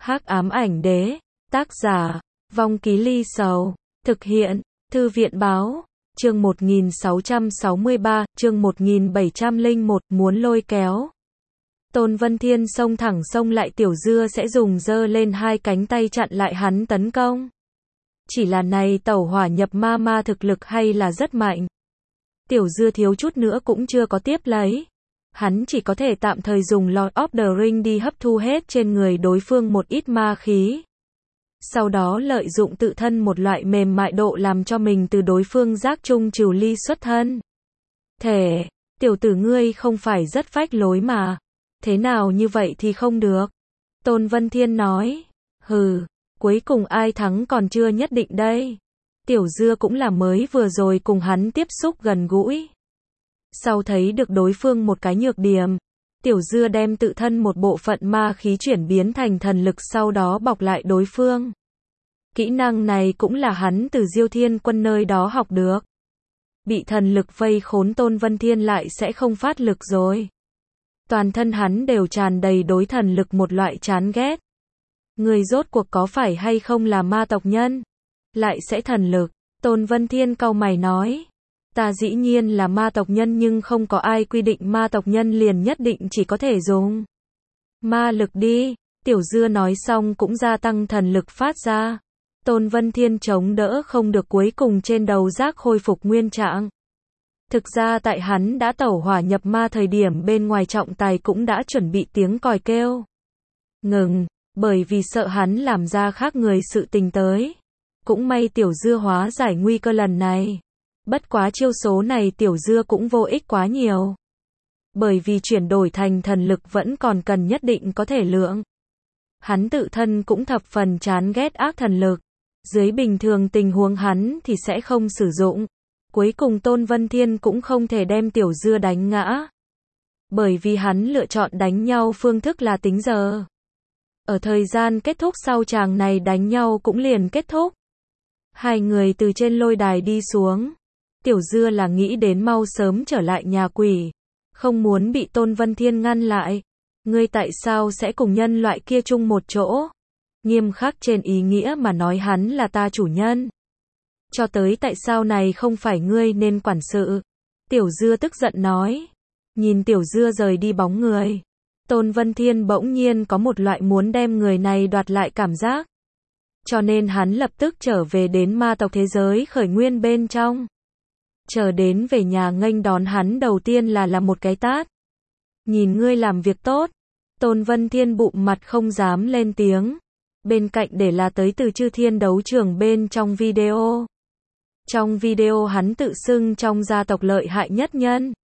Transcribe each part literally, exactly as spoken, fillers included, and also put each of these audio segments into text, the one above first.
Hắc ám ảnh đế, tác giả, Vong Ký Ly Sầu, thực hiện, Thư viện báo, chương một nghìn sáu trăm sáu mươi ba, chương một nghìn bảy trăm lẻ một, muốn lôi kéo. Tôn Vân Thiên xông thẳng xông lại Tiểu Dưa sẽ dùng giơ lên hai cánh tay chặn lại hắn tấn công. Chỉ là này tẩu hỏa nhập ma ma thực lực hay là rất mạnh. Tiểu Dưa thiếu chút nữa cũng chưa có tiếp lấy. Hắn chỉ có thể tạm thời dùng Lord of the Ring đi hấp thu hết trên người đối phương một ít ma khí. Sau đó lợi dụng tự thân một loại mềm mại độ làm cho mình từ đối phương giác trung trừ ly xuất thân. Thể, tiểu tử ngươi không phải rất phách lối mà. Thế nào như vậy thì không được. Tôn Vân Thiên nói, hừ, cuối cùng ai thắng còn chưa nhất định đây. Tiểu Dưa cũng là mới vừa rồi cùng hắn tiếp xúc gần gũi. Sau thấy được đối phương một cái nhược điểm, Tiểu Dưa đem tự thân một bộ phận ma khí chuyển biến thành thần lực sau đó bọc lại đối phương. Kỹ năng này cũng là hắn từ Diêu Thiên Quân nơi đó học được. Bị thần lực vây khốn Tôn Vân Thiên lại sẽ không phát lực rồi. Toàn thân hắn đều tràn đầy đối thần lực một loại chán ghét. Người rốt cuộc có phải hay không là ma tộc nhân? Lại sẽ thần lực. Tôn Vân Thiên cau mày nói. Ta dĩ nhiên là ma tộc nhân nhưng không có ai quy định ma tộc nhân liền nhất định chỉ có thể dùng ma lực đi. Tiểu Dưa nói xong cũng gia tăng thần lực phát ra. Tôn Vân Thiên chống đỡ không được cuối cùng trên đầu giác khôi phục nguyên trạng. Thực ra tại hắn đã tẩu hỏa nhập ma thời điểm bên ngoài trọng tài cũng đã chuẩn bị tiếng còi kêu ngừng, bởi vì sợ hắn làm ra khác người sự tình tới. Cũng may Tiểu Dưa hóa giải nguy cơ lần này. Bất quá chiêu số này Tiểu Dưa cũng vô ích quá nhiều. Bởi vì chuyển đổi thành thần lực vẫn còn cần nhất định có thể lượng. Hắn tự thân cũng thập phần chán ghét ác thần lực. Dưới bình thường tình huống hắn thì sẽ không sử dụng. Cuối cùng Tôn Vân Thiên cũng không thể đem Tiểu Dưa đánh ngã. Bởi vì hắn lựa chọn đánh nhau phương thức là tính giờ. Ở thời gian kết thúc sau chàng này đánh nhau cũng liền kết thúc. Hai người từ trên lôi đài đi xuống. Tiểu Dưa là nghĩ đến mau sớm trở lại nhà quỷ. Không muốn bị Tôn Vân Thiên ngăn lại. Ngươi tại sao sẽ cùng nhân loại kia chung một chỗ? Nghiêm khắc trên ý nghĩa mà nói hắn là ta chủ nhân. Cho tới tại sao này không phải ngươi nên quản sự. Tiểu Dưa tức giận nói. Nhìn Tiểu Dưa rời đi bóng người. Tôn Vân Thiên bỗng nhiên có một loại muốn đem người này đoạt lại cảm giác. Cho nên hắn lập tức trở về đến ma tộc thế giới khởi nguyên bên trong. Chờ đến về nhà nghênh đón hắn đầu tiên là là một cái tát. Nhìn ngươi làm việc tốt. Tôn Vân Thiên bụm mặt không dám lên tiếng. Bên cạnh để là tới từ Chư Thiên đấu trường bên trong video. Trong video hắn tự xưng trong gia tộc lợi hại nhất nhân.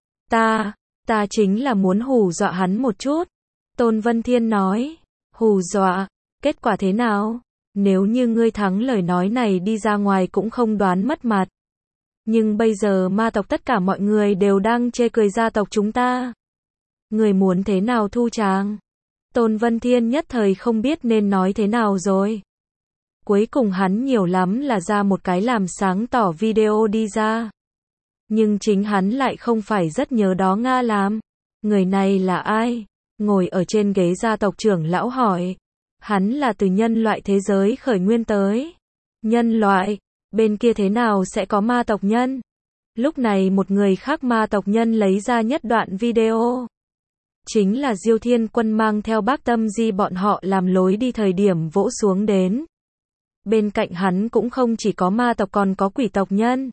Ta, ta chính là muốn hù dọa hắn một chút. Tôn Vân Thiên nói. Hù dọa, kết quả thế nào? Nếu như ngươi thắng lời nói này đi ra ngoài cũng không đoán mất mặt. Nhưng bây giờ ma tộc tất cả mọi người đều đang chê cười gia tộc chúng ta. Người muốn thế nào thu chàng? Tôn Vân Thiên nhất thời không biết nên nói thế nào rồi. Cuối cùng hắn nhiều lắm là ra một cái làm sáng tỏ video đi ra. Nhưng chính hắn lại không phải rất nhớ đó Nga làm. Người này là ai? Ngồi ở trên ghế gia tộc trưởng lão hỏi. Hắn là từ nhân loại thế giới khởi nguyên tới. Nhân loại, bên kia thế nào sẽ có ma tộc nhân? Lúc này một người khác ma tộc nhân lấy ra nhất đoạn video. Chính là Diêu Thiên Quân mang theo Bác Tâm Di bọn họ làm lối đi thời điểm vỗ xuống đến. Bên cạnh hắn cũng không chỉ có ma tộc còn có quỷ tộc nhân.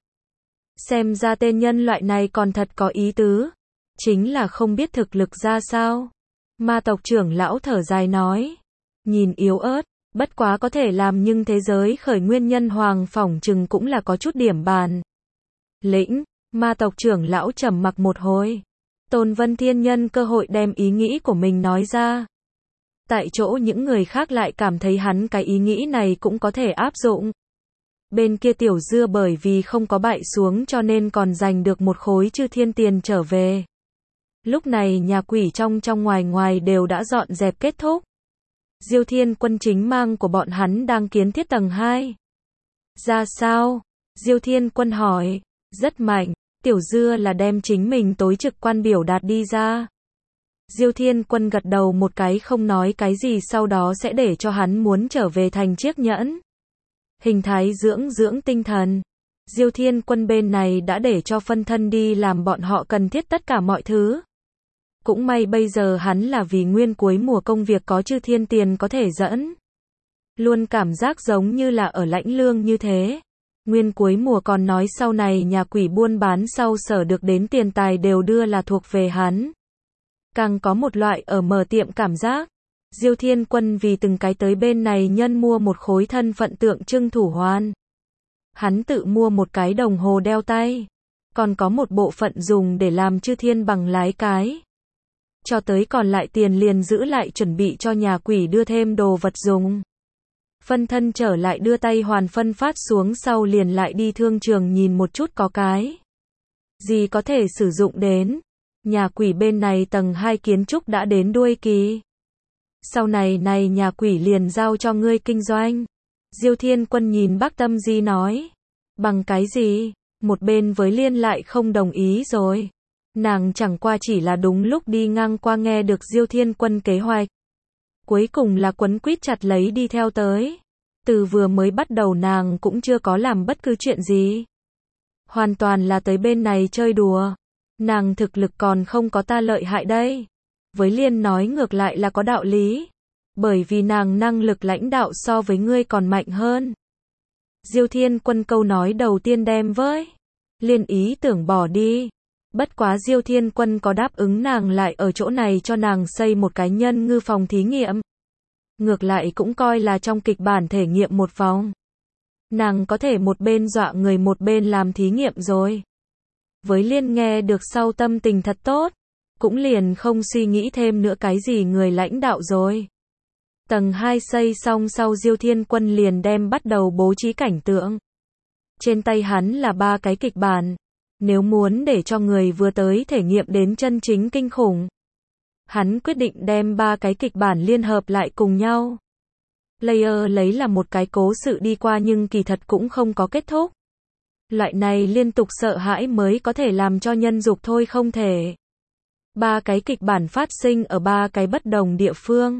Xem ra tên nhân loại này còn thật có ý tứ. Chính là không biết thực lực ra sao. Ma tộc trưởng lão thở dài nói. Nhìn yếu ớt, bất quá có thể làm nhưng thế giới khởi nguyên nhân hoàng phỏng chừng cũng là có chút điểm bàn. Lĩnh, ma tộc trưởng lão trầm mặc một hồi. Tôn Vân Thiên nhân cơ hội đem ý nghĩ của mình nói ra. Tại chỗ những người khác lại cảm thấy hắn cái ý nghĩ này cũng có thể áp dụng. Bên kia Tiểu Dưa bởi vì không có bại xuống cho nên còn giành được một khối Chư Thiên tiền trở về. Lúc này nhà quỷ trong trong ngoài ngoài đều đã dọn dẹp kết thúc. Diêu Thiên Quân chính mang của bọn hắn đang kiến thiết tầng hai. Ra sao? Diêu Thiên Quân hỏi. Rất mạnh. Tiểu Dưa là đem chính mình tối trực quan biểu đạt đi ra. Diêu Thiên Quân gật đầu một cái không nói cái gì, sau đó sẽ để cho hắn muốn trở về thành chiếc nhẫn. Hình thái dưỡng dưỡng tinh thần. Diêu Thiên Quân bên này đã để cho phân thân đi làm bọn họ cần thiết tất cả mọi thứ. Cũng may bây giờ hắn là vì nguyên cuối mùa công việc có chư thiên tiền có thể dẫn. Luôn cảm giác giống như là ở lãnh lương như thế. Nguyên cuối mùa còn nói sau này nhà quỷ buôn bán sau sở được đến tiền tài đều đưa là thuộc về hắn. Càng có một loại ở mở tiệm cảm giác. Diêu Thiên Quân vì từng cái tới bên này nhân mua một khối thân phận tượng trưng thủ hoàn. Hắn tự mua một cái đồng hồ đeo tay. Còn có một bộ phận dùng để làm chư thiên bằng lái cái. Cho tới còn lại tiền liền giữ lại chuẩn bị cho nhà quỷ đưa thêm đồ vật dùng. Phân thân trở lại đưa tay hoàn phân phát xuống sau liền lại đi thương trường nhìn một chút có cái gì có thể sử dụng đến. Nhà quỷ bên này tầng hai kiến trúc đã đến đuôi kỳ. Sau này này nhà quỷ liền giao cho ngươi kinh doanh. Diêu Thiên Quân nhìn Bác Tâm Di nói. Bằng cái gì? Một bên với Liên lại không đồng ý rồi. Nàng chẳng qua chỉ là đúng lúc đi ngang qua nghe được Diêu Thiên Quân kế hoạch. Cuối cùng là quấn quýt chặt lấy đi theo tới. Từ vừa mới bắt đầu nàng cũng chưa có làm bất cứ chuyện gì. Hoàn toàn là tới bên này chơi đùa. Nàng thực lực còn không có ta lợi hại đây. Với Liên nói ngược lại là có đạo lý. Bởi vì nàng năng lực lãnh đạo so với ngươi còn mạnh hơn. Diêu Thiên Quân câu nói đầu tiên đem với Liên ý tưởng bỏ đi. Bất quá Diêu Thiên Quân có đáp ứng nàng lại ở chỗ này cho nàng xây một cái nhân ngư phòng thí nghiệm. Ngược lại cũng coi là trong kịch bản thể nghiệm một vòng. Nàng có thể một bên dọa người một bên làm thí nghiệm rồi. Với Liên nghe được sau tâm tình thật tốt. Cũng liền không suy nghĩ thêm nữa cái gì người lãnh đạo rồi. Tầng hai xây xong sau Diêu Thiên Quân liền đem bắt đầu bố trí cảnh tượng. Trên tay hắn là ba cái kịch bản. Nếu muốn để cho người vừa tới thể nghiệm đến chân chính kinh khủng. Hắn quyết định đem ba cái kịch bản liên hợp lại cùng nhau. Player lấy là một cái cố sự đi qua nhưng kỳ thật cũng không có kết thúc. Loại này liên tục sợ hãi mới có thể làm cho nhân dục thôi không thể. Ba cái kịch bản phát sinh ở ba cái bất đồng địa phương.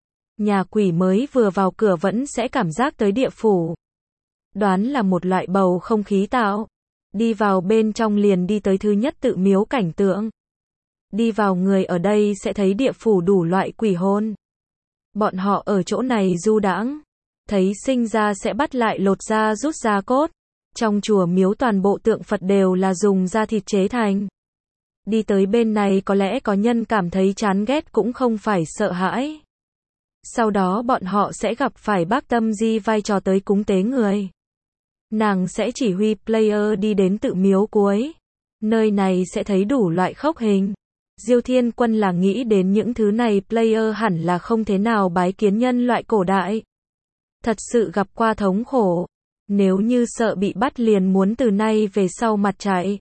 Nhà quỷ mới vừa vào cửa vẫn sẽ cảm giác tới địa phủ. Đoán là một loại bầu không khí tạo. Đi vào bên trong liền đi tới thứ nhất tự miếu cảnh tượng. Đi vào người ở đây sẽ thấy địa phủ đủ loại quỷ hồn. Bọn họ ở chỗ này du đãng. Thấy sinh ra sẽ bắt lại lột da rút da cốt. Trong chùa miếu toàn bộ tượng Phật đều là dùng da thịt chế thành. Đi tới bên này có lẽ có nhân cảm thấy chán ghét cũng không phải sợ hãi. Sau đó bọn họ sẽ gặp phải Bác Tâm Di vai trò tới cúng tế người. Nàng sẽ chỉ huy player đi đến tự miếu cuối. Nơi này sẽ thấy đủ loại khốc hình. Diêu Thiên Quân là nghĩ đến những thứ này player hẳn là không thế nào bái kiến nhân loại cổ đại. Thật sự gặp qua thống khổ. Nếu như sợ bị bắt liền muốn từ nay về sau mặt chạy.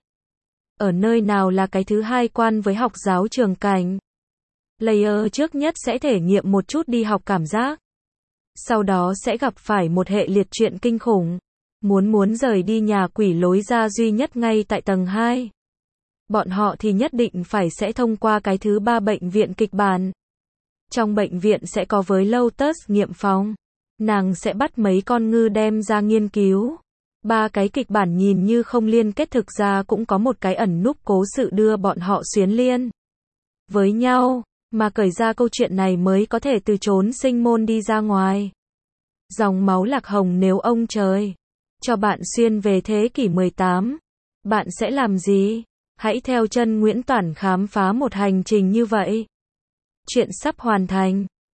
Ở nơi nào là cái thứ hai quan với học giáo trường cảnh. Player trước nhất sẽ thể nghiệm một chút đi học cảm giác. Sau đó sẽ gặp phải một hệ liệt chuyện kinh khủng. Muốn muốn rời đi nhà quỷ lối ra duy nhất ngay tại tầng hai. Bọn họ thì nhất định phải sẽ thông qua cái thứ ba bệnh viện kịch bản. Trong bệnh viện sẽ có với Lotus nghiệm phòng. Nàng sẽ bắt mấy con ngư đem ra nghiên cứu. Ba cái kịch bản nhìn như không liên kết thực ra cũng có một cái ẩn núp cố sự đưa bọn họ xuyến liên với nhau, mà cởi ra câu chuyện này mới có thể từ trốn sinh môn đi ra ngoài. Dòng máu lạc hồng nếu ông trời cho bạn xuyên về thế kỷ mười tám, bạn sẽ làm gì? Hãy theo chân Nguyễn Toản khám phá một hành trình như vậy. Chuyện sắp hoàn thành.